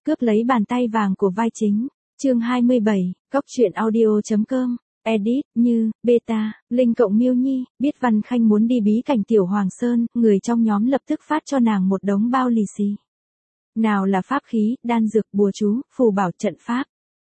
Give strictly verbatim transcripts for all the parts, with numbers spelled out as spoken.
cướp lấy bàn tay vàng của vai chính. Chương hai mươi bảy, Cóc truyện audio chấm com. Edit, Như, Beta, Linh cộng Miêu Nhi, biết Văn Khanh muốn đi bí cảnh Tiểu Hoàng Sơn, người trong nhóm lập tức phát cho nàng một đống bao lì xì. Nào là pháp khí, đan dược, bùa chú, phù bảo, trận pháp.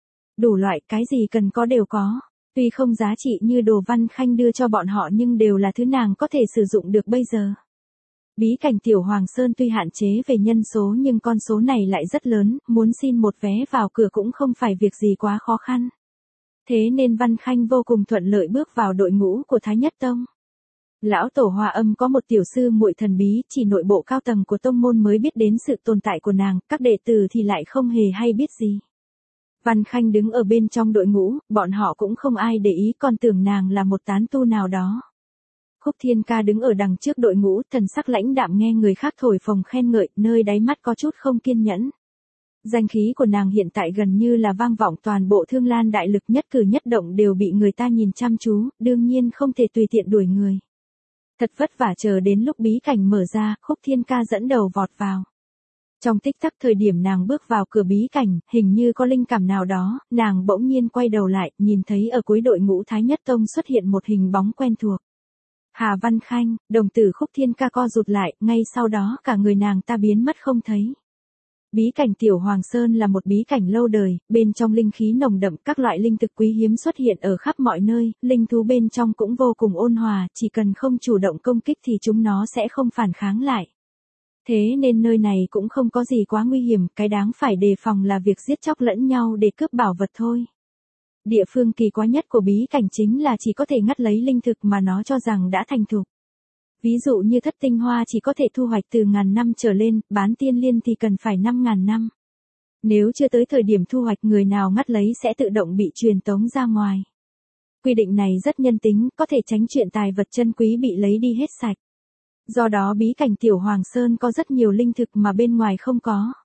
Đủ loại, cái gì cần có đều có. Tuy không giá trị như đồ Văn Khanh đưa cho bọn họ nhưng đều là thứ nàng có thể sử dụng được bây giờ. Bí cảnh Tiểu Hoàng Sơn tuy hạn chế về nhân số nhưng con số này lại rất lớn, muốn xin một vé vào cửa cũng không phải việc gì quá khó khăn. Thế nên Văn Khanh vô cùng thuận lợi bước vào đội ngũ của Thái Nhất Tông. Lão tổ Hòa Âm có một tiểu sư muội thần bí, chỉ nội bộ cao tầng của tông môn mới biết đến sự tồn tại của nàng, các đệ tử thì lại không hề hay biết gì. Văn Khanh đứng ở bên trong đội ngũ, bọn họ cũng không ai để ý, còn tưởng nàng là một tán tu nào đó. Khúc Thiên Ca đứng ở đằng trước đội ngũ, thần sắc lãnh đạm nghe người khác thổi phồng khen ngợi, nơi đáy mắt có chút không kiên nhẫn. Danh khí của nàng hiện tại gần như là vang vọng toàn bộ Thương Lan đại lực, nhất cử nhất động đều bị người ta nhìn chăm chú, đương nhiên không thể tùy tiện đuổi người. Thật vất vả chờ đến lúc bí cảnh mở ra, Khúc Thiên Ca dẫn đầu vọt vào. Trong tích tắc thời điểm nàng bước vào cửa bí cảnh, hình như có linh cảm nào đó, nàng bỗng nhiên quay đầu lại, nhìn thấy ở cuối đội ngũ Thái Nhất Tông xuất hiện một hình bóng quen thuộc. Hà Văn Khanh, đồng tử Khúc Thiên Ca co rụt lại, ngay sau đó cả người nàng ta biến mất không thấy. Bí cảnh Tiểu Hoàng Sơn là một bí cảnh lâu đời, bên trong linh khí nồng đậm, các loại linh thực quý hiếm xuất hiện ở khắp mọi nơi, linh thú bên trong cũng vô cùng ôn hòa, chỉ cần không chủ động công kích thì chúng nó sẽ không phản kháng lại. Thế nên nơi này cũng không có gì quá nguy hiểm, cái đáng phải đề phòng là việc giết chóc lẫn nhau để cướp bảo vật thôi. Địa phương kỳ quái nhất của bí cảnh chính là chỉ có thể ngắt lấy linh thực mà nó cho rằng đã thành thục. Ví dụ như thất tinh hoa chỉ có thể thu hoạch từ ngàn năm trở lên, bán tiên liên thì cần phải năm ngàn năm. Nếu chưa tới thời điểm thu hoạch, người nào ngắt lấy sẽ tự động bị truyền tống ra ngoài. Quy định này rất nhân tính, có thể tránh chuyện tài vật chân quý bị lấy đi hết sạch. Do đó bí cảnh Tiểu Hoàng Sơn có rất nhiều linh thực mà bên ngoài không có.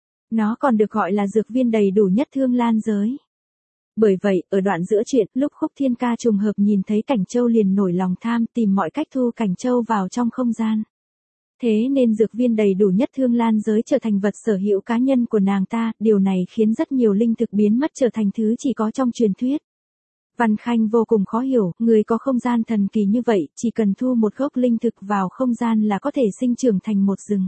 Nó còn được gọi là dược viên đầy đủ nhất Thương Lan giới. Bởi vậy, ở đoạn giữa chuyện, lúc Khúc Thiên Ca trùng hợp nhìn thấy Cảnh Châu liền nổi lòng tham, tìm mọi cách thu Cảnh Châu vào trong không gian. Thế nên dược viên đầy đủ nhất Thương Lan giới trở thành vật sở hữu cá nhân của nàng ta, điều này khiến rất nhiều linh thực biến mất trở thành thứ chỉ có trong truyền thuyết. Văn Khanh vô cùng khó hiểu, người có không gian thần kỳ như vậy, chỉ cần thu một gốc linh thực vào không gian là có thể sinh trưởng thành một rừng.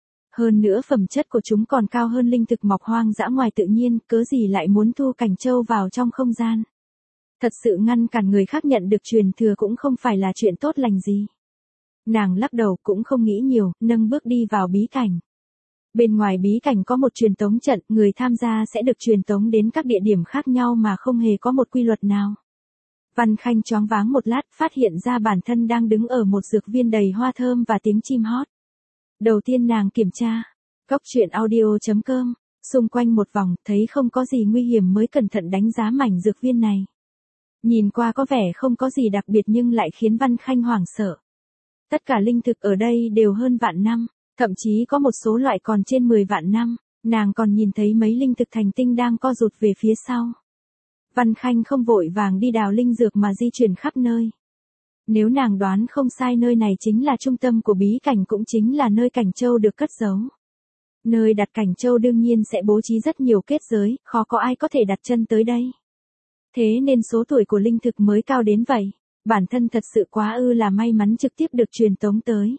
Hơn nữa phẩm chất của chúng còn cao hơn linh thực mọc hoang dã ngoài tự nhiên, cớ gì lại muốn thu Cảnh Châu vào trong không gian. Thật sự ngăn cản người khác nhận được truyền thừa cũng không phải là chuyện tốt lành gì. Nàng lắc đầu cũng không nghĩ nhiều, nâng bước đi vào bí cảnh. Bên ngoài bí cảnh có một truyền tống trận, người tham gia sẽ được truyền tống đến các địa điểm khác nhau mà không hề có một quy luật nào. Văn Khanh choáng váng một lát, phát hiện ra bản thân đang đứng ở một dược viên đầy hoa thơm và tiếng chim hót. Đầu tiên nàng kiểm tra, Cóc truyện audio chấm com, xung quanh một vòng, thấy không có gì nguy hiểm mới cẩn thận đánh giá mảnh dược viên này. Nhìn qua có vẻ không có gì đặc biệt nhưng lại khiến Văn Khanh hoảng sợ. Tất cả linh thực ở đây đều hơn vạn năm, thậm chí có một số loại còn trên mười vạn năm, nàng còn nhìn thấy mấy linh thực thành tinh đang co rụt về phía sau. Văn Khanh không vội vàng đi đào linh dược mà di chuyển khắp nơi. Nếu nàng đoán không sai, nơi này chính là trung tâm của bí cảnh, cũng chính là nơi Cảnh Châu được cất giấu. Nơi đặt Cảnh Châu đương nhiên sẽ bố trí rất nhiều kết giới, khó có ai có thể đặt chân tới đây. Thế nên số tuổi của linh thực mới cao đến vậy. Bản thân thật sự quá ư là may mắn trực tiếp được truyền tống tới.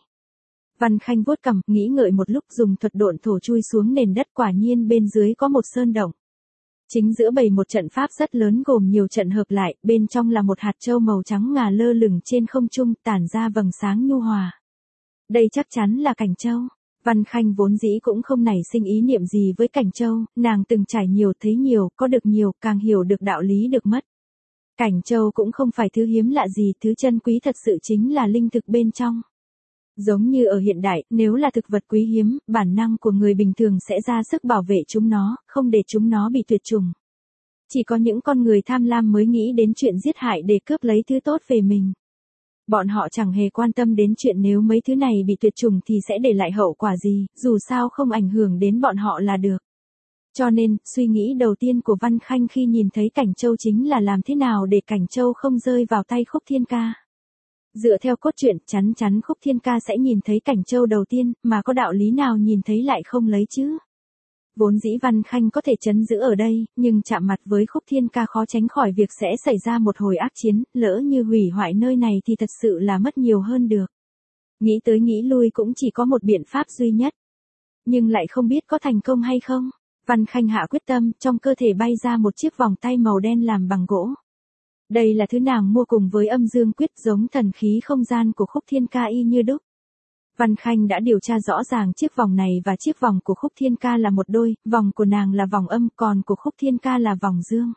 Văn Khanh vuốt cằm, nghĩ ngợi một lúc, dùng thuật độn thổ chui xuống nền đất, quả nhiên bên dưới có một sơn động. Chính giữa bày một trận pháp rất lớn gồm nhiều trận hợp lại, bên trong là một hạt châu màu trắng ngà lơ lửng trên không trung, tản ra vầng sáng nhu hòa. Đây chắc chắn là Cảnh Châu. Văn Khanh vốn dĩ cũng không nảy sinh ý niệm gì với Cảnh Châu, nàng từng trải nhiều, thấy nhiều, có được nhiều, càng hiểu được đạo lý được mất. Cảnh Châu cũng không phải thứ hiếm lạ gì, thứ chân quý thật sự chính là linh thực bên trong. Giống như ở hiện đại, nếu là thực vật quý hiếm, bản năng của người bình thường sẽ ra sức bảo vệ chúng nó, không để chúng nó bị tuyệt chủng. Chỉ có những con người tham lam mới nghĩ đến chuyện giết hại để cướp lấy thứ tốt về mình. Bọn họ chẳng hề quan tâm đến chuyện nếu mấy thứ này bị tuyệt chủng thì sẽ để lại hậu quả gì, dù sao không ảnh hưởng đến bọn họ là được. Cho nên, suy nghĩ đầu tiên của Văn Khanh khi nhìn thấy Cảnh Châu chính là làm thế nào để Cảnh Châu không rơi vào tay Khúc Thiên Ca. Dựa theo cốt truyện, chắn chắn Khúc Thiên Ca sẽ nhìn thấy Cảnh Châu đầu tiên, mà có đạo lý nào nhìn thấy lại không lấy chứ? Vốn dĩ Văn Khanh có thể trấn giữ ở đây, nhưng chạm mặt với Khúc Thiên Ca khó tránh khỏi việc sẽ xảy ra một hồi ác chiến, lỡ như hủy hoại nơi này thì thật sự là mất nhiều hơn được. Nghĩ tới nghĩ lui cũng chỉ có một biện pháp duy nhất. Nhưng lại không biết có thành công hay không. Văn Khanh hạ quyết tâm, trong cơ thể bay ra một chiếc vòng tay màu đen làm bằng gỗ. Đây là thứ nàng mua cùng với âm dương quyết, giống thần khí không gian của Khúc Thiên Ca y như đúc. Văn Khanh đã điều tra rõ ràng chiếc vòng này và chiếc vòng của Khúc Thiên Ca là một đôi, vòng của nàng là vòng âm, còn của Khúc Thiên Ca là vòng dương.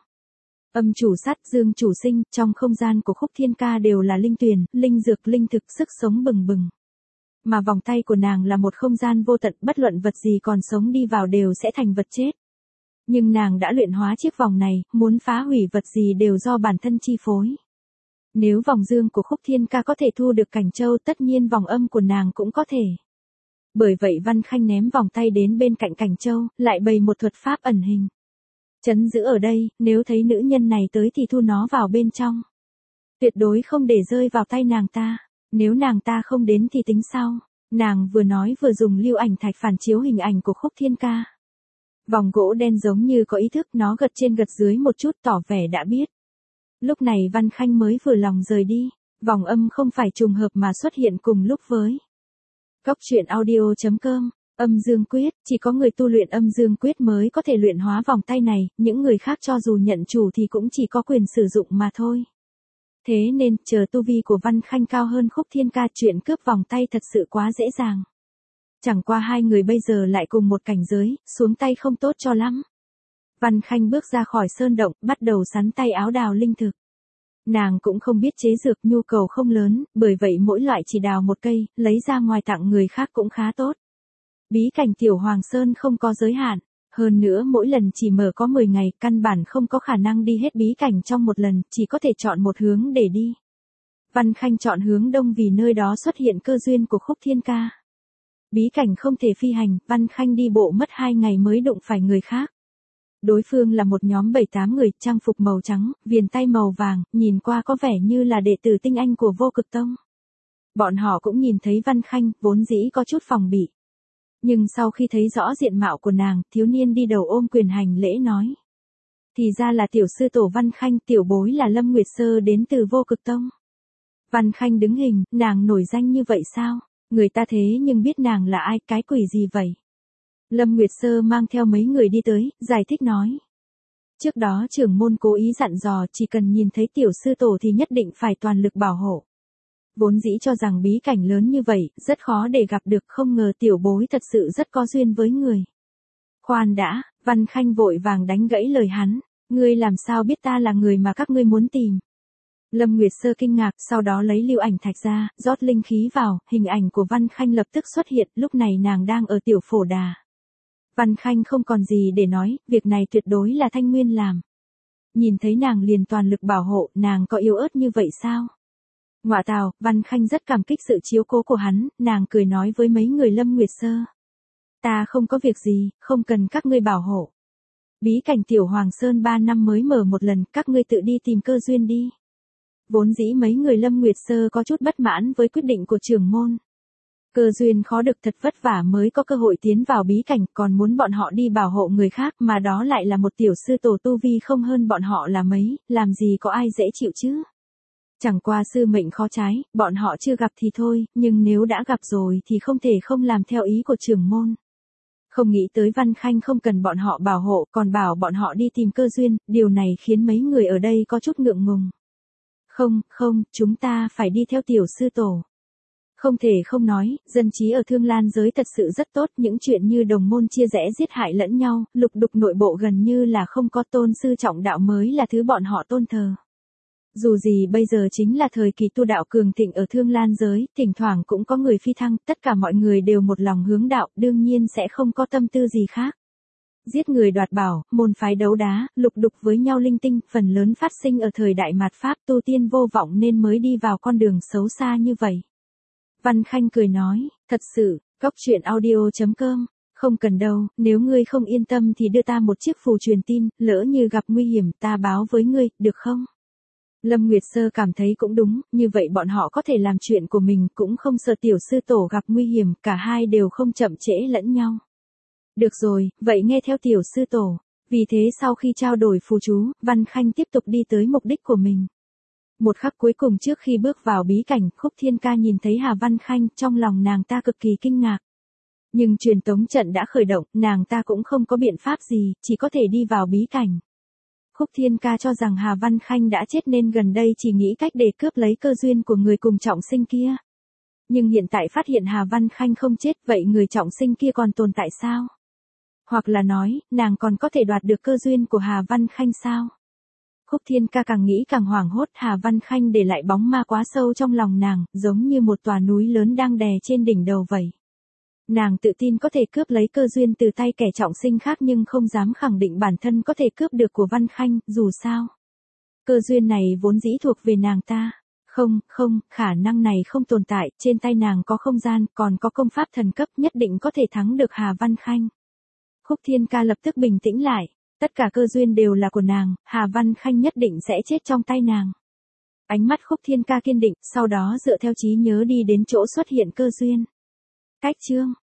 Âm chủ sát, dương chủ sinh, trong không gian của Khúc Thiên Ca đều là linh tuyền, linh dược, linh thực, sức sống bừng bừng. Mà vòng tay của nàng là một không gian vô tận, bất luận vật gì còn sống đi vào đều sẽ thành vật chết. Nhưng nàng đã luyện hóa chiếc vòng này, muốn phá hủy vật gì đều do bản thân chi phối. Nếu vòng dương của Khúc Thiên Ca có thể thu được Cảnh Châu, tất nhiên vòng âm của nàng cũng có thể. Bởi vậy Văn Khanh ném vòng tay đến bên cạnh Cảnh Châu, lại bày một thuật pháp ẩn hình. Trấn giữ ở đây, nếu thấy nữ nhân này tới thì thu nó vào bên trong. Tuyệt đối không để rơi vào tay nàng ta. Nếu nàng ta không đến thì tính sau. Nàng vừa nói vừa dùng lưu ảnh thạch phản chiếu hình ảnh của Khúc Thiên Ca. Vòng gỗ đen giống như có ý thức, nó gật trên gật dưới một chút tỏ vẻ đã biết. Lúc này Văn Khanh mới vừa lòng rời đi. Vòng âm không phải trùng hợp mà xuất hiện cùng lúc với. Cóc truyện audio chấm com. Âm dương quyết, chỉ có người tu luyện âm dương quyết mới có thể luyện hóa vòng tay này, những người khác cho dù nhận chủ thì cũng chỉ có quyền sử dụng mà thôi. Thế nên, chờ tu vi của Văn Khanh cao hơn Khúc Thiên Ca, chuyện cướp vòng tay thật sự quá dễ dàng. Chẳng qua hai người bây giờ lại cùng một cảnh giới, xuống tay không tốt cho lắm. Văn Khanh bước ra khỏi sơn động, bắt đầu sắn tay áo đào linh thực. Nàng cũng không biết chế dược, nhu cầu không lớn, bởi vậy mỗi loại chỉ đào một cây, lấy ra ngoài tặng người khác cũng khá tốt. Bí cảnh Tiểu Hoàng Sơn không có giới hạn, hơn nữa mỗi lần chỉ mở có mười ngày, căn bản không có khả năng đi hết bí cảnh trong một lần, chỉ có thể chọn một hướng để đi. Văn Khanh chọn hướng đông vì nơi đó xuất hiện cơ duyên của Khúc Thiên Ca. Bí cảnh không thể phi hành, Văn Khanh đi bộ mất hai ngày mới đụng phải người khác. Đối phương là một nhóm bảy tám người, trang phục màu trắng, viền tay màu vàng, nhìn qua có vẻ như là đệ tử tinh anh của Vô Cực Tông. Bọn họ cũng nhìn thấy Văn Khanh, vốn dĩ có chút phòng bị. Nhưng sau khi thấy rõ diện mạo của nàng, thiếu niên đi đầu ôm quyền hành lễ nói. Thì ra là tiểu sư tổ Văn Khanh, tiểu bối là Lâm Nguyệt Sơ đến từ Vô Cực Tông. Văn Khanh đứng hình, nàng nổi danh như vậy sao? Người ta thế nhưng biết nàng là ai, cái quỷ gì vậy? Lâm Nguyệt Sơ mang theo mấy người đi tới, giải thích nói. Trước đó trưởng môn cố ý dặn dò chỉ cần nhìn thấy tiểu sư tổ thì nhất định phải toàn lực bảo hộ. Vốn dĩ cho rằng bí cảnh lớn như vậy, rất khó để gặp được, không ngờ tiểu bối thật sự rất có duyên với người. Khoan đã, Văn Khanh vội vàng đánh gãy lời hắn, ngươi làm sao biết ta là người mà các ngươi muốn tìm. Lâm Nguyệt Sơ kinh ngạc, sau đó lấy lưu ảnh thạch ra, rót linh khí vào, hình ảnh của Văn Khanh lập tức xuất hiện, lúc này nàng đang ở tiểu phổ đà. Văn Khanh không còn gì để nói, việc này tuyệt đối là Thanh Nguyên làm. Nhìn thấy nàng liền toàn lực bảo hộ, nàng có yếu ớt như vậy sao? Ngoạ tào, Văn Khanh rất cảm kích sự chiếu cố của hắn, nàng cười nói với mấy người Lâm Nguyệt Sơ. Ta không có việc gì, không cần các ngươi bảo hộ. Bí cảnh Tiểu Hoàng Sơn ba năm mới mở một lần, các ngươi tự đi tìm cơ duyên đi. Vốn dĩ mấy người Lâm Nguyệt Sơ có chút bất mãn với quyết định của trưởng môn. Cơ duyên khó được, thật vất vả mới có cơ hội tiến vào bí cảnh, còn muốn bọn họ đi bảo hộ người khác, mà đó lại là một tiểu sư tổ tu vi không hơn bọn họ là mấy, làm gì có ai dễ chịu chứ. Chẳng qua sư mệnh khó trái, bọn họ chưa gặp thì thôi, nhưng nếu đã gặp rồi thì không thể không làm theo ý của trưởng môn. Không nghĩ tới Văn Khanh không cần bọn họ bảo hộ, còn bảo bọn họ đi tìm cơ duyên, điều này khiến mấy người ở đây có chút ngượng ngùng. Không, không, chúng ta phải đi theo tiểu sư tổ. Không thể không nói, dân trí ở Thương Lan giới thật sự rất tốt, những chuyện như đồng môn chia rẽ giết hại lẫn nhau, lục đục nội bộ gần như là không có, tôn sư trọng đạo mới là thứ bọn họ tôn thờ. Dù gì bây giờ chính là thời kỳ tu đạo cường thịnh ở Thương Lan giới, thỉnh thoảng cũng có người phi thăng, tất cả mọi người đều một lòng hướng đạo, đương nhiên sẽ không có tâm tư gì khác. Giết người đoạt bảo, môn phái đấu đá, lục đục với nhau linh tinh, phần lớn phát sinh ở thời đại mạt Pháp, tu tiên vô vọng nên mới đi vào con đường xấu xa như vậy. Văn Khanh cười nói, thật sự, cóc truyện audio chấm com, không cần đâu, nếu ngươi không yên tâm thì đưa ta một chiếc phù truyền tin, lỡ như gặp nguy hiểm ta báo với ngươi, được không? Lâm Nguyệt Sơ cảm thấy cũng đúng, như vậy bọn họ có thể làm chuyện của mình, cũng không sợ tiểu sư tổ gặp nguy hiểm, cả hai đều không chậm trễ lẫn nhau. Được rồi, vậy nghe theo tiểu sư tổ. Vì thế sau khi trao đổi phù chú, Văn Khanh tiếp tục đi tới mục đích của mình. Một khắc cuối cùng trước khi bước vào bí cảnh, Khúc Thiên Ca nhìn thấy Hà Văn Khanh, trong lòng nàng ta cực kỳ kinh ngạc. Nhưng truyền tống trận đã khởi động, nàng ta cũng không có biện pháp gì, chỉ có thể đi vào bí cảnh. Khúc Thiên Ca cho rằng Hà Văn Khanh đã chết nên gần đây chỉ nghĩ cách để cướp lấy cơ duyên của người cùng trọng sinh kia. Nhưng hiện tại phát hiện Hà Văn Khanh không chết, vậy người trọng sinh kia còn tồn tại sao? Hoặc là nói, nàng còn có thể đoạt được cơ duyên của Hà Văn Khanh sao? Khúc Thiên Ca càng nghĩ càng hoảng hốt, Hà Văn Khanh để lại bóng ma quá sâu trong lòng nàng, giống như một tòa núi lớn đang đè trên đỉnh đầu vậy. Nàng tự tin có thể cướp lấy cơ duyên từ tay kẻ trọng sinh khác nhưng không dám khẳng định bản thân có thể cướp được của Văn Khanh, dù sao. Cơ duyên này vốn dĩ thuộc về nàng ta. Không, không, khả năng này không tồn tại, trên tay nàng có không gian, còn có công pháp thần cấp nhất định có thể thắng được Hà Văn Khanh. Khúc Thiên Ca lập tức bình tĩnh lại, tất cả cơ duyên đều là của nàng, Hà Văn Khanh nhất định sẽ chết trong tay nàng. Ánh mắt Khúc Thiên Ca kiên định, sau đó dựa theo trí nhớ đi đến chỗ xuất hiện cơ duyên. Cách chương